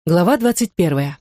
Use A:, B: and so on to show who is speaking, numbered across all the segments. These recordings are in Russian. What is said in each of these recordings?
A: Глава 21.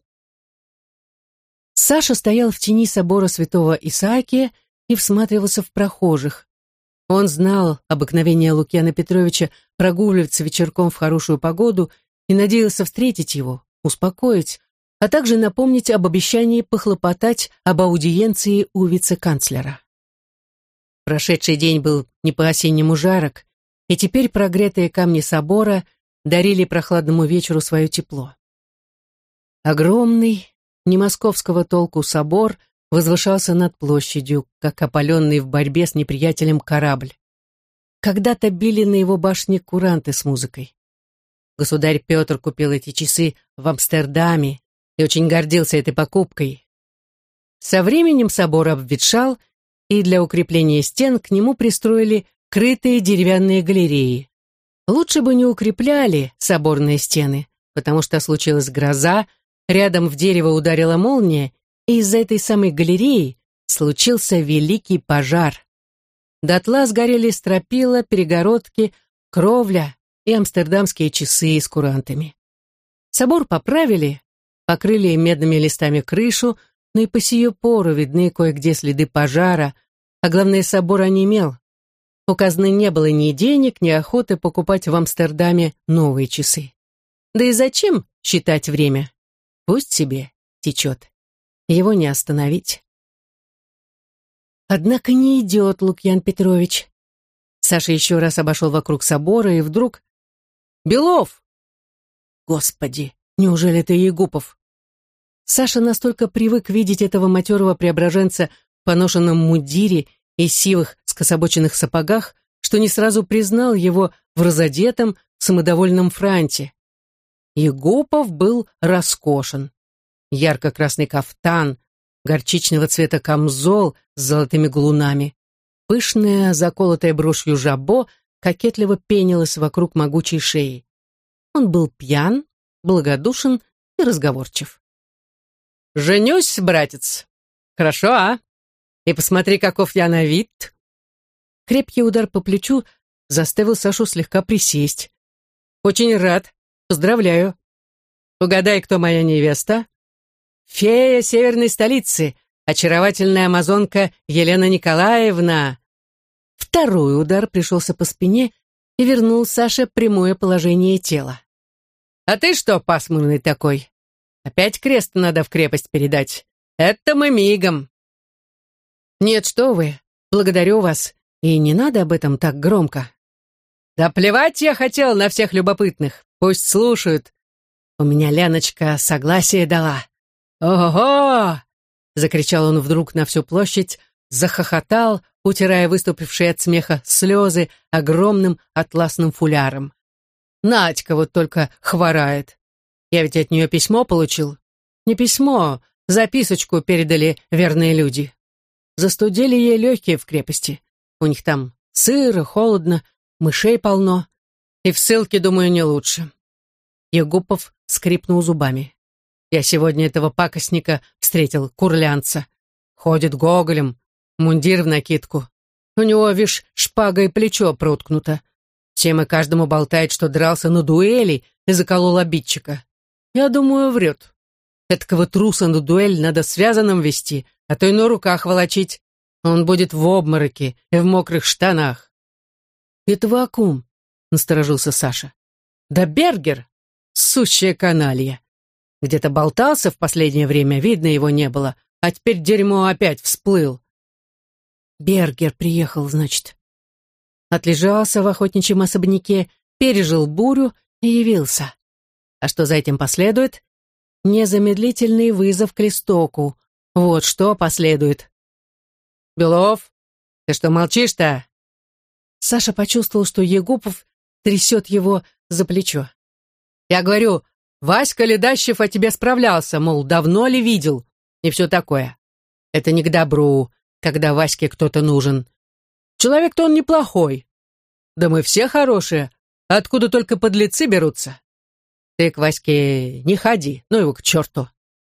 A: Саша стоял в тени собора святого Исаакия и всматривался в прохожих. Он знал обыкновение Лукьяна Петровича прогуливаться вечерком в хорошую погоду и надеялся встретить его, успокоить, а также напомнить об обещании похлопотать об аудиенции у вице-канцлера. Прошедший день был не по-осеннему жарок, и теперь прогретые камни собора дарили прохладному вечеру свое тепло. Огромный, не московского толку собор возвышался над площадью, как опаленный в борьбе с неприятелем корабль. Когда-то били на его башне куранты с музыкой. Государь Петр купил эти часы в Амстердаме и очень гордился этой покупкой. Со временем собор обветшал, и для укрепления стен к нему пристроили крытые деревянные галереи. Лучше бы не укрепляли соборные стены, потому что случилась гроза, рядом в дерево ударила молния, и из-за этой самой галереи случился великий пожар. Дотла сгорели стропила, перегородки, кровля и амстердамские часы с курантами. Собор поправили, покрыли медными листами крышу, но и по сию пору видны кое-где следы пожара, а главное, собор онемел. У казны не было ни денег, ни охоты покупать в Амстердаме новые часы. Да и зачем считать время? Пусть себе течет. Его не остановить. Однако не идет Лукьян Петрович. Саша еще раз обошел вокруг собора и вдруг... «Белов!» Господи, неужели это Егупов? Саша настолько привык видеть этого матерого преображенца в поношенном мундире и сивых скособоченных сапогах, что не сразу признал его в разодетом, самодовольном франте. Егупов был роскошен. Ярко-красный кафтан, горчичного цвета камзол с золотыми галунами, пышная, заколотая брошью жабо кокетливо пенилась вокруг могучей шеи. Он был пьян, благодушен и разговорчив. «Женюсь, братец. Хорошо, а? И посмотри, каков я на вид». Крепкий удар по плечу заставил Сашу слегка присесть. «Очень рад. Поздравляю. Угадай, кто моя невеста? Фея северной столицы, очаровательная амазонка Елена Николаевна». Второй удар пришелся по спине и вернул Саше прямое положение тела. «А ты что, пасмурный такой? Опять крест надо в крепость передать. Это мы мигом». «Нет, что вы, благодарю вас, и не надо об этом так громко». «Да плевать я хотел на всех любопытных. Пусть слушают. У меня Леночка согласие дала». «Ого!» — закричал он вдруг на всю площадь, захохотал, утирая выступившие от смеха слезы огромным атласным фуляром. «Надька вот только хворает. Я ведь от нее письмо получил. Не письмо, записочку передали верные люди. Застудили ей легкие в крепости. У них там сыро, холодно, мышей полно. И в ссылке, думаю, не лучше». Егупов скрипнул зубами. «Я сегодня этого пакостника встретил, курлянца. Ходит гоголем, мундир в накидку. У него, вишь, шпага и плечо проткнуто. Всем и каждому болтает, что дрался на дуэли и заколол обидчика. Я думаю, врет. Эткого труса на дуэль надо связанным вести, а то и на руках волочить. Он будет в обмороке и в мокрых штанах». «Это вы о ком?» — насторожился Саша. «Да Бергер, сущая каналья. Где-то болтался в последнее время, видно его не было, а теперь дерьмо опять всплыл». «Бергер приехал, значит. Отлежался в охотничьем особняке, пережил бурю и явился. А что за этим последует? Незамедлительный вызов к листоку. Вот что последует». «Белов, ты что молчишь-то?» Саша почувствовал, что Егупов трясет его за плечо. «Я говорю, Васька Ледащев о тебе справлялся, мол, давно ли видел, и все такое. Это не к добру, когда Ваське кто-то нужен. Человек-то он неплохой. Да мы все хорошие, откуда только подлецы берутся. Ты к Ваське не ходи, ну его к черту».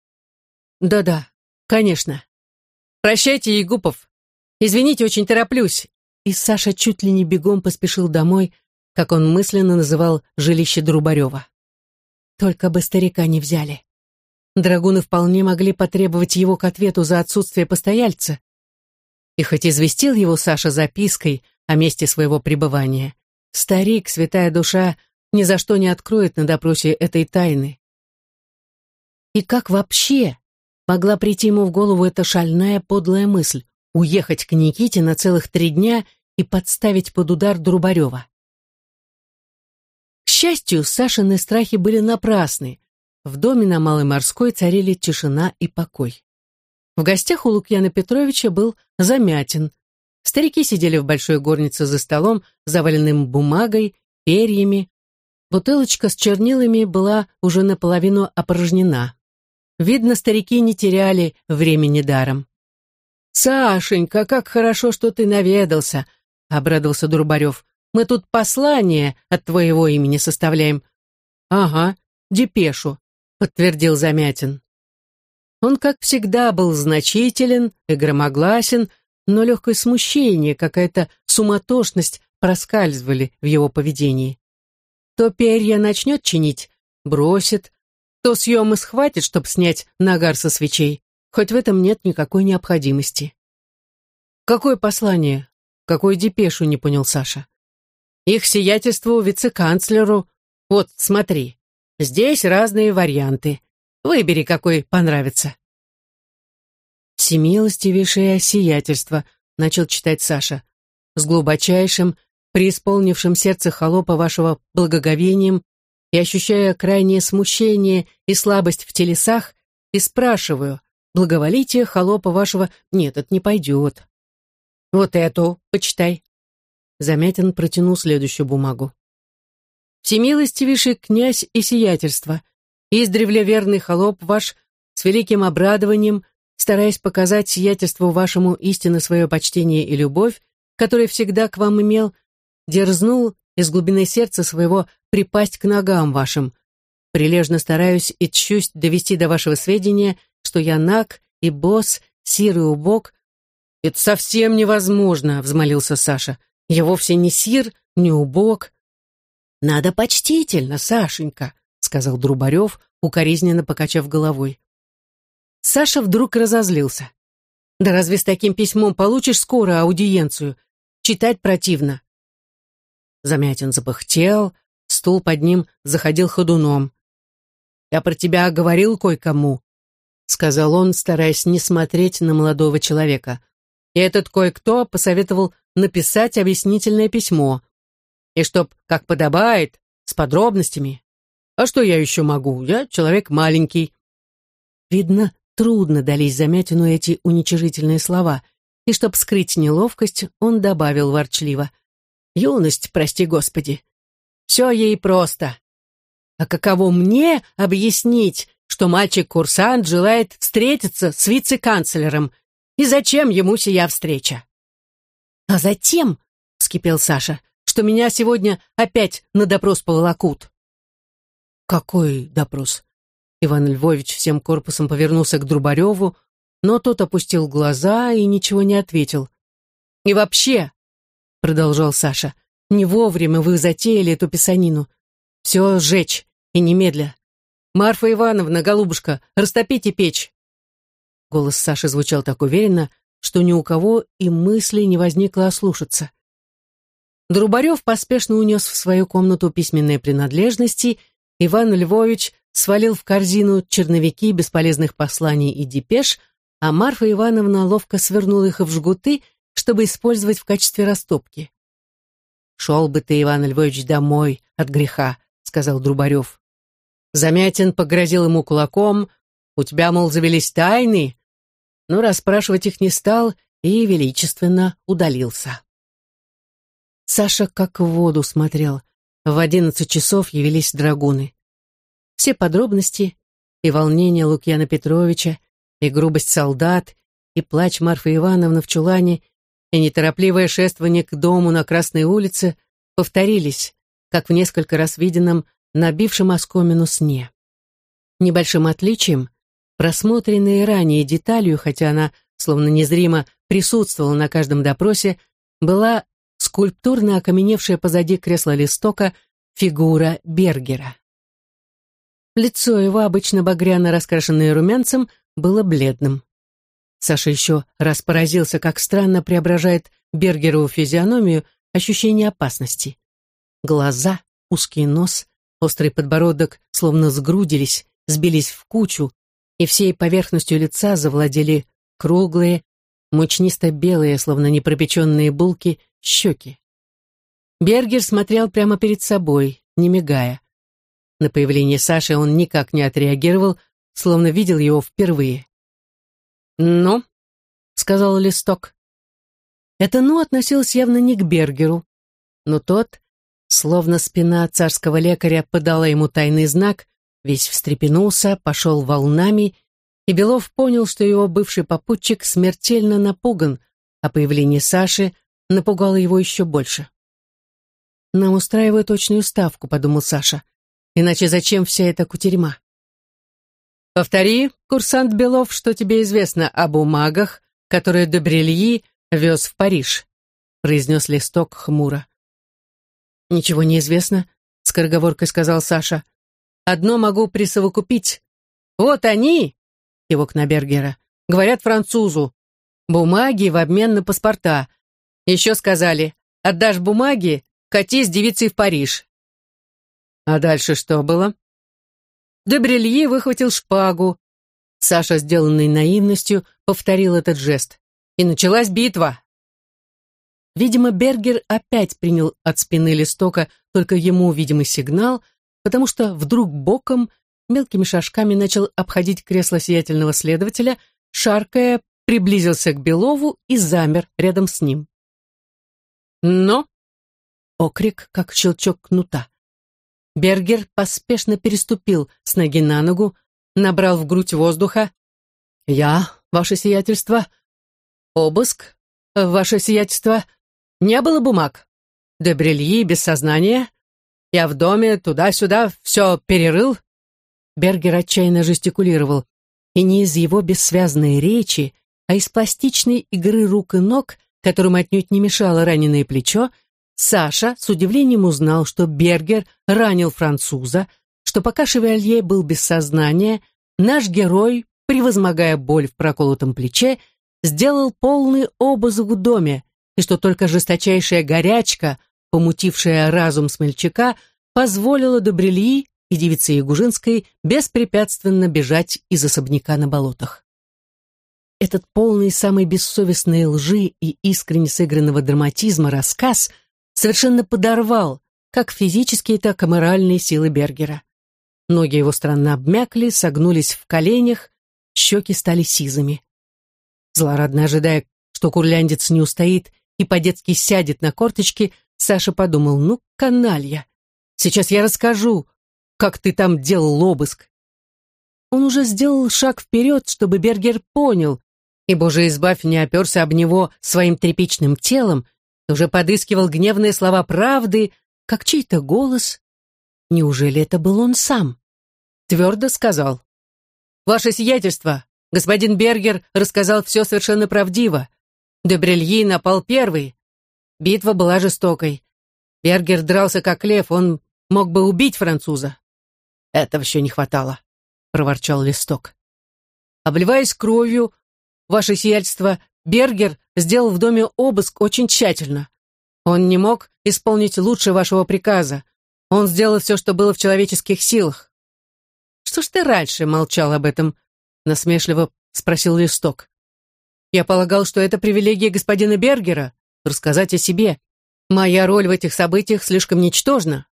A: «Да-да, конечно. Прощайте, Егупов. Извините, очень тороплюсь». И Саша чуть ли не бегом поспешил домой, как он мысленно называл жилище Друбарева. Только бы старика не взяли. Драгуны вполне могли потребовать его к ответу за отсутствие постояльца. И хоть известил его Саша запиской о месте своего пребывания, старик, святая душа, ни за что не откроет на допросе этой тайны. И как вообще могла прийти ему в голову эта шальная подлая мысль — уехать к Никите на целых 3 дня и подставить под удар Друбарева? К счастью, Сашины страхи были напрасны. В доме на Малой Морской царили тишина и покой. В гостях у Лукьяна Петровича был Замятин. Старики сидели в большой горнице за столом, заваленным бумагой, перьями. Бутылочка с чернилами была уже наполовину опорожнена. Видно, старики не теряли времени даром. «Сашенька, как хорошо, что ты наведался!» — обрадовался Друбарев. «Мы тут послание от твоего имени составляем». «Ага, депешу», — подтвердил Замятин. Он, как всегда, был значителен и громогласен, но легкое смущение, какая-то суматошность проскальзывали в его поведении. То перья начнет чинить, бросит, то съемы схватит, чтобы снять нагар со свечей, хоть в этом нет никакой необходимости. «Какое послание? Какую депешу?» — не понял Саша. «Их сиятельству вице-канцлеру. Вот, смотри, здесь разные варианты. Выбери, какой понравится». «Всемилостивейшее сиятельство», — начал читать Саша, «с глубочайшим, преисполнившим сердце холопа вашего благоговением и ощущая крайнее смущение и слабость в телесах, и спрашиваю, благоволите холопа вашего...» «Нет, это не пойдет». «Вот эту почитай». Замятин протянул следующую бумагу. «Всемилостивейший князь и сиятельство, издревле верный холоп ваш, с великим обрадованием, стараясь показать сиятельству вашему истинно свое почтение и любовь, которое всегда к вам имел, дерзнул из глубины сердца своего припасть к ногам вашим. Прилежно стараюсь и тщусь довести до вашего сведения, что я наг и босс, сир и убог». «Это совсем невозможно», — взмолился Саша. «Я вовсе не сир, не убог». «Надо почтительно, Сашенька», — сказал Друбарев, укоризненно покачав головой. Саша вдруг разозлился. «Да разве с таким письмом получишь скоро аудиенцию? Читать противно». Замятин запыхтел, стул под ним заходил ходуном. «Я про тебя говорил кое-кому», — сказал он, стараясь не смотреть на молодого человека. «И этот кое-кто посоветовал написать объяснительное письмо. И чтоб, как подобает, с подробностями. А что я еще могу? Я человек маленький». Видно, трудно дались Замятину эти уничижительные слова, и чтоб скрыть неловкость, он добавил ворчливо: «Юность, прости Господи. Все ей просто. А каково мне объяснить, что мальчик-курсант желает встретиться с вице-канцлером, и зачем ему сия встреча?» «А затем, — вскипел Саша, — что меня сегодня опять на допрос поволокут». «Какой допрос?» Иван Львович всем корпусом повернулся к Друбареву, но тот опустил глаза и ничего не ответил. «И вообще, — продолжал Саша, — не вовремя вы затеяли эту писанину. Все сжечь, и немедля. Марфа Ивановна, голубушка, растопите печь». Голос Саши звучал так уверенно, что ни у кого и мысли не возникло ослушаться. Друбарев поспешно унес в свою комнату письменные принадлежности, Иван Львович свалил в корзину черновики бесполезных посланий и депеш, а Марфа Ивановна ловко свернула их в жгуты, чтобы использовать в качестве растопки. «Шел бы ты, Иван Львович, домой от греха», — сказал Друбарев. Замятин погрозил ему кулаком. «У тебя, мол, завелись тайны?» Но расспрашивать их не стал и величественно удалился. Саша как в воду смотрел. В 11 часов явились драгуны. Все подробности, и волнение Лукьяна Петровича, и грубость солдат, и плач Марфы Ивановны в чулане, и неторопливое шествование к дому на Красной улице повторились, как в несколько раз виденном, набившем оскомину сне. Небольшим отличием, просмотренной ранее деталью, хотя она словно незримо присутствовала на каждом допросе, была скульптурно окаменевшая позади кресла Листока фигура Бергера. Лицо его, обычно багряно раскрашенное румянцем, было бледным. Саша еще раз поразился, как странно преображает Бергерову физиономию ощущение опасности. Глаза, узкий нос, острый подбородок словно сгрудились, сбились в кучу, и всей поверхностью лица завладели круглые, мучнисто-белые, словно непропеченные булки, щеки. Бергер смотрел прямо перед собой, не мигая. На появление Саши он никак не отреагировал, словно видел его впервые. «Ну?» — сказал Листок. Это «ну» относилось явно не к Бергеру, но тот, словно спина царского лекаря подала ему тайный знак, весь встрепенулся, пошел волнами, и Белов понял, что его бывший попутчик смертельно напуган, а появление Саши напугало его еще больше. «Нам устраивают очную ставку», — подумал Саша. «Иначе зачем вся эта кутерьма?» «Повтори, курсант Белов, что тебе известно о бумагах, которые де Брильи вез в Париж», — произнес Листок хмуро. «Ничего не известно», — скороговоркой сказал Саша. «Одно могу присовокупить. Вот они», — кивок на Бергера, — «говорят французу. Бумаги в обмен на паспорта. Еще сказали, отдашь бумаги, кати с девицей в Париж». «А дальше что было?» Де Брильи выхватил шпагу. Саша, сделанный наивностью, повторил этот жест. И началась битва. Видимо, Бергер опять принял от спины Листока только ему видимый сигнал, потому что вдруг боком, мелкими шажками начал обходить кресло сиятельного следователя, шаркая, приблизился к Белову и замер рядом с ним. «Но!» — окрик, как щелчок кнута. Бергер поспешно переступил с ноги на ногу, набрал в грудь воздуха. «Я, ваше сиятельство. Обыск, ваше сиятельство. Не было бумаг. Де Брильи без сознания. Я в доме, туда-сюда, все перерыл». Бергер отчаянно жестикулировал, и не из его бессвязной речи, а из пластичной игры рук и ног, которым отнюдь не мешало раненое плечо, Саша с удивлением узнал, что Бергер ранил француза, что пока Шевалье был без сознания, наш герой, превозмогая боль в проколотом плече, сделал полный обыск в доме, и что только жесточайшая горячка, помутившая разум смельчака, позволила де Брильи и девице Ягужинской беспрепятственно бежать из особняка на болотах. Этот полный самой бессовестной лжи и искренне сыгранного драматизма рассказ совершенно подорвал как физические, так и моральные силы Бергера. Ноги его странно обмякли, согнулись в коленях, щеки стали сизыми. Злорадно ожидая, что курляндец не устоит и по-детски сядет на корточки, Саша подумал: ну, каналья, сейчас я расскажу, как ты там делал обыск. Он уже сделал шаг вперед, чтобы Бергер понял, и, Боже избавь, не оперся об него своим тряпичным телом, уже подыскивал гневные слова правды, как чей-то голос. Неужели это был он сам? Твердо сказал: «Ваше сиятельство, господин Бергер рассказал все совершенно правдиво. Де Брильи напал первый. Битва была жестокой. Бергер дрался как лев, он мог бы убить француза». «Этого еще не хватало», — проворчал Листок. «Обливаясь кровью, ваше сиятельство, Бергер сделал в доме обыск очень тщательно. Он не мог исполнить лучше вашего приказа. Он сделал все, что было в человеческих силах». «Что ж ты раньше молчал об этом?» — насмешливо спросил Листок. «Я полагал, что это привилегия господина Бергера — рассказать о себе. Моя роль в этих событиях слишком ничтожна».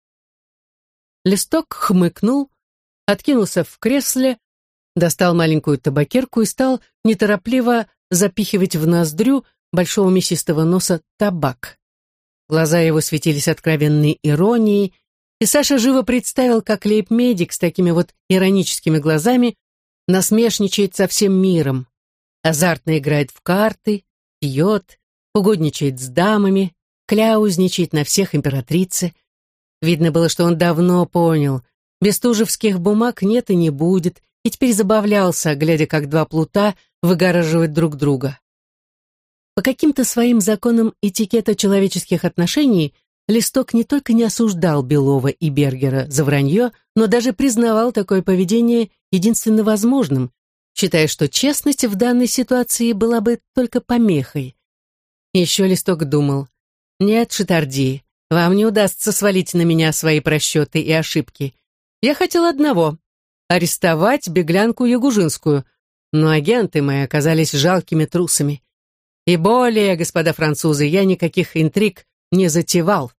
A: Листок хмыкнул, откинулся в кресле, достал маленькую табакерку и стал неторопливо запихивать в ноздрю большого мясистого носа табак. Глаза его светились откровенной иронией, и Саша живо представил, как лейб-медик с такими вот ироническими глазами насмешничает со всем миром, азартно играет в карты, пьет, угодничает с дамами, кляузничает на всех императрице. Видно было, что он давно понял, бестужевских бумаг нет и не будет, и теперь забавлялся, глядя, как два плута выгораживают друг друга. По каким-то своим законам этикета человеческих отношений Листок не только не осуждал Белова и Бергера за вранье, но даже признавал такое поведение единственно возможным, считая, что честность в данной ситуации была бы только помехой. Еще Листок думал: «Нет, Шатарди, вам не удастся свалить на меня свои просчеты и ошибки. Я хотел одного — арестовать беглянку Ягужинскую, но агенты мои оказались жалкими трусами. И более, господа французы, я никаких интриг не затевал».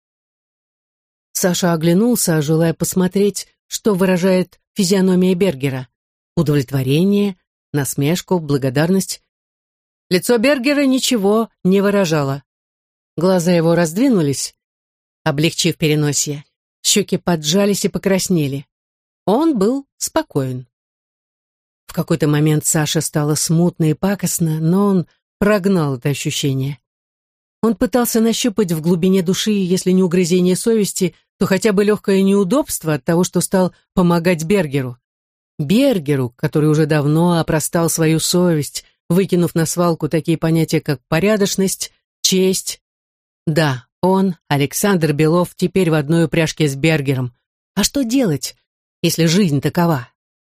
A: Саша оглянулся, желая посмотреть, что выражает физиономия Бергера. Удовлетворение, насмешку, благодарность. Лицо Бергера ничего не выражало. Глаза его раздвинулись, облегчив переносие. Щеки поджались и покраснели. Он был спокоен. В какой-то момент Саше стало смутно и пакостно, но он прогнал это ощущение. Он пытался нащупать в глубине души, если не угрызение совести, то хотя бы легкое неудобство от того, что стал помогать Бергеру. Бергеру, который уже давно опростал свою совесть, выкинув на свалку такие понятия, как порядочность, честь. Да, он, Александр Белов, теперь в одной упряжке с Бергером. А что делать, если жизнь такова?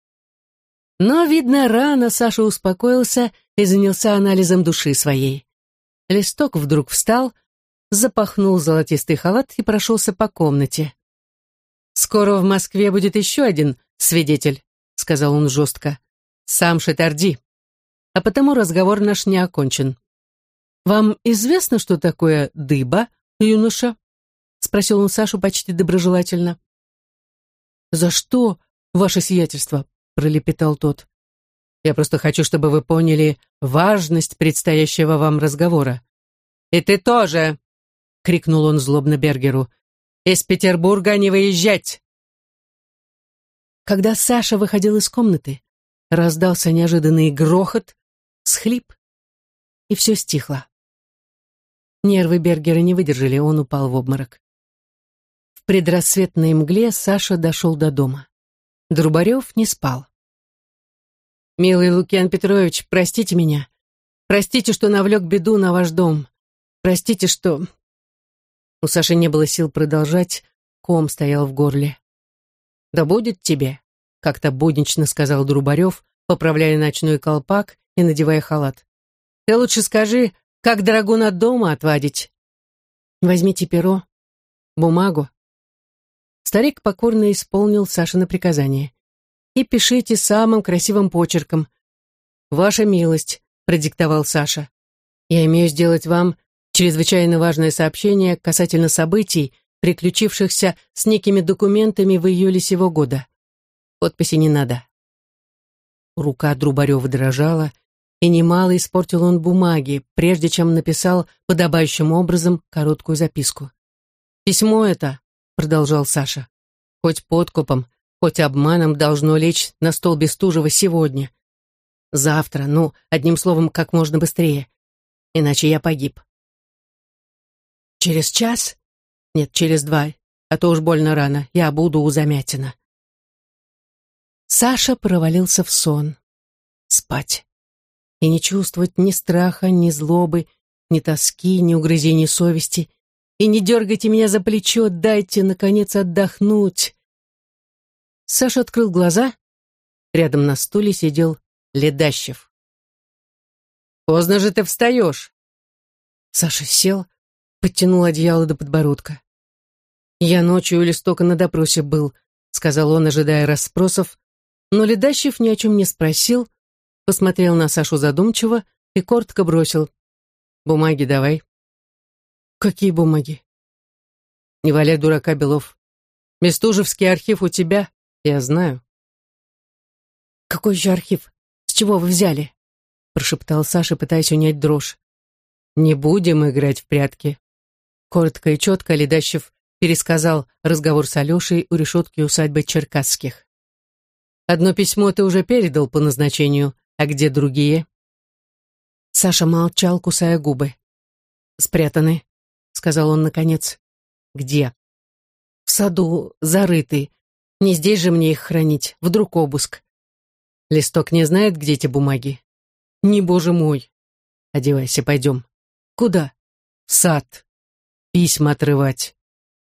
A: Но, видно, рано Саша успокоился и занялся анализом души своей. Листок вдруг встал, запахнул золотистый халат и прошелся по комнате. «Скоро в Москве будет еще один свидетель», — сказал он жестко. «Сам Шатарди. А потому разговор наш не окончен. Вам известно, что такое дыба, юноша?» — спросил он Сашу почти доброжелательно. «За что, ваше сиятельство?» — пролепетал тот. «Я просто хочу, чтобы вы поняли важность предстоящего вам разговора». «И ты тоже!» — крикнул он злобно Бергеру. «Из Петербурга не выезжать!» Когда Саша выходил из комнаты, раздался неожиданный грохот, всхлип, и все стихло. Нервы Бергера не выдержали, он упал в обморок. В предрассветной мгле Саша дошел до дома. Друбарев не спал. «Милый Лукьян Петрович, простите меня. Простите, что навлек беду на ваш дом. Простите, что...» У Саши не было сил продолжать, ком стоял в горле. «Да будет тебе», — как-то буднично сказал Друбарев, поправляя ночной колпак и надевая халат. «Ты лучше скажи, как драгун от дома отвадить?» «Возьмите перо, бумагу». Старик покорно исполнил Сашино приказание. «И пишите самым красивым почерком». «Ваша милость», — продиктовал Саша. «Я имею сделать вам чрезвычайно важное сообщение касательно событий, приключившихся с некими документами в июле сего года. Подписи не надо». Рука Друбарева дрожала, и немало испортил он бумаги, прежде чем написал подобающим образом короткую записку. «Письмо это», — продолжал Саша, — «хоть подкупом, хоть обманом должно лечь на стол Бестужева сегодня. Завтра, ну, одним словом, как можно быстрее. Иначе я погиб». «Через час? Нет, через 2, а то уж больно рано, я буду у Замятина». Саша провалился в сон. Спать. И не чувствовать ни страха, ни злобы, ни тоски, ни угрызений совести. И не дергайте меня за плечо, дайте, наконец, отдохнуть. Саша открыл глаза. Рядом на стуле сидел Ледащев. «Поздно же ты встаешь». Саша сел, подтянул одеяло до подбородка. «Я ночью у Листока на допросе был», — сказал он, ожидая расспросов, но Ледащев ни о чем не спросил, посмотрел на Сашу задумчиво и коротко бросил: «Бумаги давай». «Какие бумаги?» «Не валяй дурака, Белов. Бестужевский архив у тебя, я знаю». «Какой же архив? С чего вы взяли?» прошептал Саша, пытаясь унять дрожь. «Не будем играть в прятки». Коротко и четко Ледащев пересказал разговор с Алешей у решетки усадьбы Черкасских. «Одно письмо ты уже передал по назначению, а где другие?» Саша молчал, кусая губы. «Спрятаны», — сказал он наконец. «Где?» «В саду, зарыты. Не здесь же мне их хранить, вдруг обыск». «Листок не знает, где эти бумаги?» «Не, боже мой!» «Одевайся, пойдем». «Куда?» «В сад. Письма отрывать».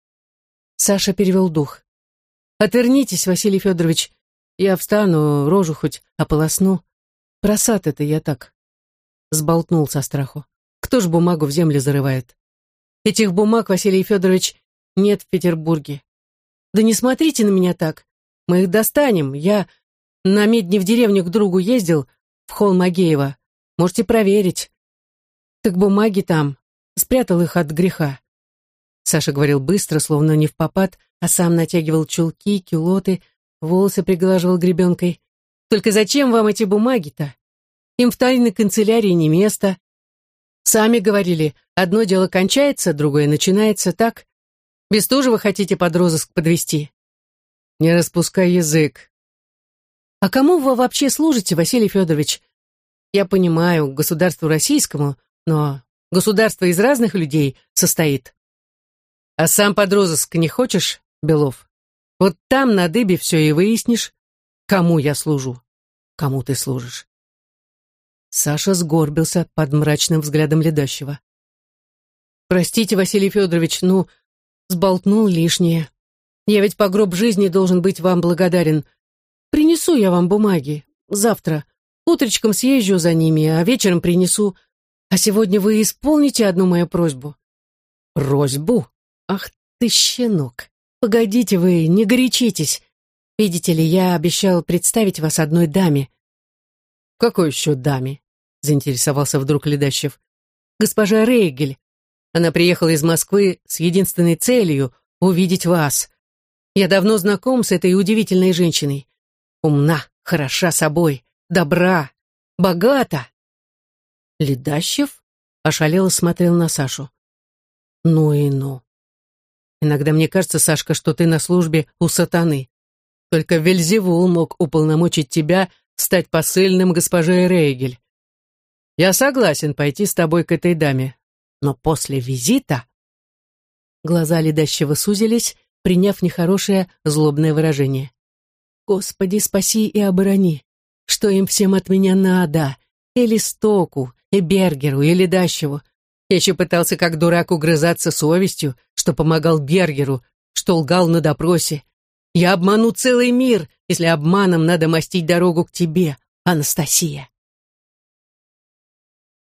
A: Саша перевел дух. «Отвернитесь, Василий Федорович. Я встану, рожу хоть ополосну. Просад это я так». Сболтнул со страху. «Кто ж бумагу в землю зарывает? Этих бумаг, Василий Федорович, нет в Петербурге. Да не смотрите на меня так. Мы их достанем. Я на медне в деревню к другу ездил, в холм Агеева. Можете проверить. Так бумаги там. Спрятал их от греха». Саша говорил быстро, словно не впопад, а сам натягивал чулки, кюлоты, волосы приглаживал гребенкой. «Только зачем вам эти бумаги-то? Им в тайной канцелярии не место. Сами говорили, одно дело кончается, другое начинается, так? Бестужева хотите под розыск подвести?» «Не распускай язык». «А кому вы вообще служите, Василий Федорович? Я понимаю, государству российскому, но государство из разных людей состоит. А сам под розыск не хочешь, Белов? Вот там на дыбе все и выяснишь, кому я служу, кому ты служишь». Саша сгорбился под мрачным взглядом Ледащева. «Простите, Василий Федорович, сболтнул лишнее. Я ведь по гроб жизни должен быть вам благодарен. Принесу я вам бумаги. Завтра. Утречком съезжу за ними, а вечером принесу. А сегодня вы исполните одну мою просьбу». «Просьбу? Ах ты, щенок! Погодите вы, не горячитесь. Видите ли, я обещал представить вас одной даме». «Какой еще даме?» — заинтересовался вдруг Ледащев. «Госпожа Рейгель. Она приехала из Москвы с единственной целью — увидеть вас. Я давно знаком с этой удивительной женщиной. Умна, хороша собой, добра, богата». Ледащев ошалело смотрел на Сашу. «Ну и ну. Иногда мне кажется, Сашка, что ты на службе у сатаны. Только Вельзевул мог уполномочить тебя стать посыльным госпоже Рейгель. Я согласен пойти с тобой к этой даме, но после визита...» Глаза Ледащева сузились, приняв нехорошее злобное выражение. «Господи, спаси и оборони! Что им всем от меня надо? И Листоку, и Бергеру, и Ледащеву. Я еще пытался как дурак угрызаться совестью, что помогал Бергеру, что лгал на допросе. Я обману целый мир, если обманом надо мостить дорогу к тебе, Анастасия».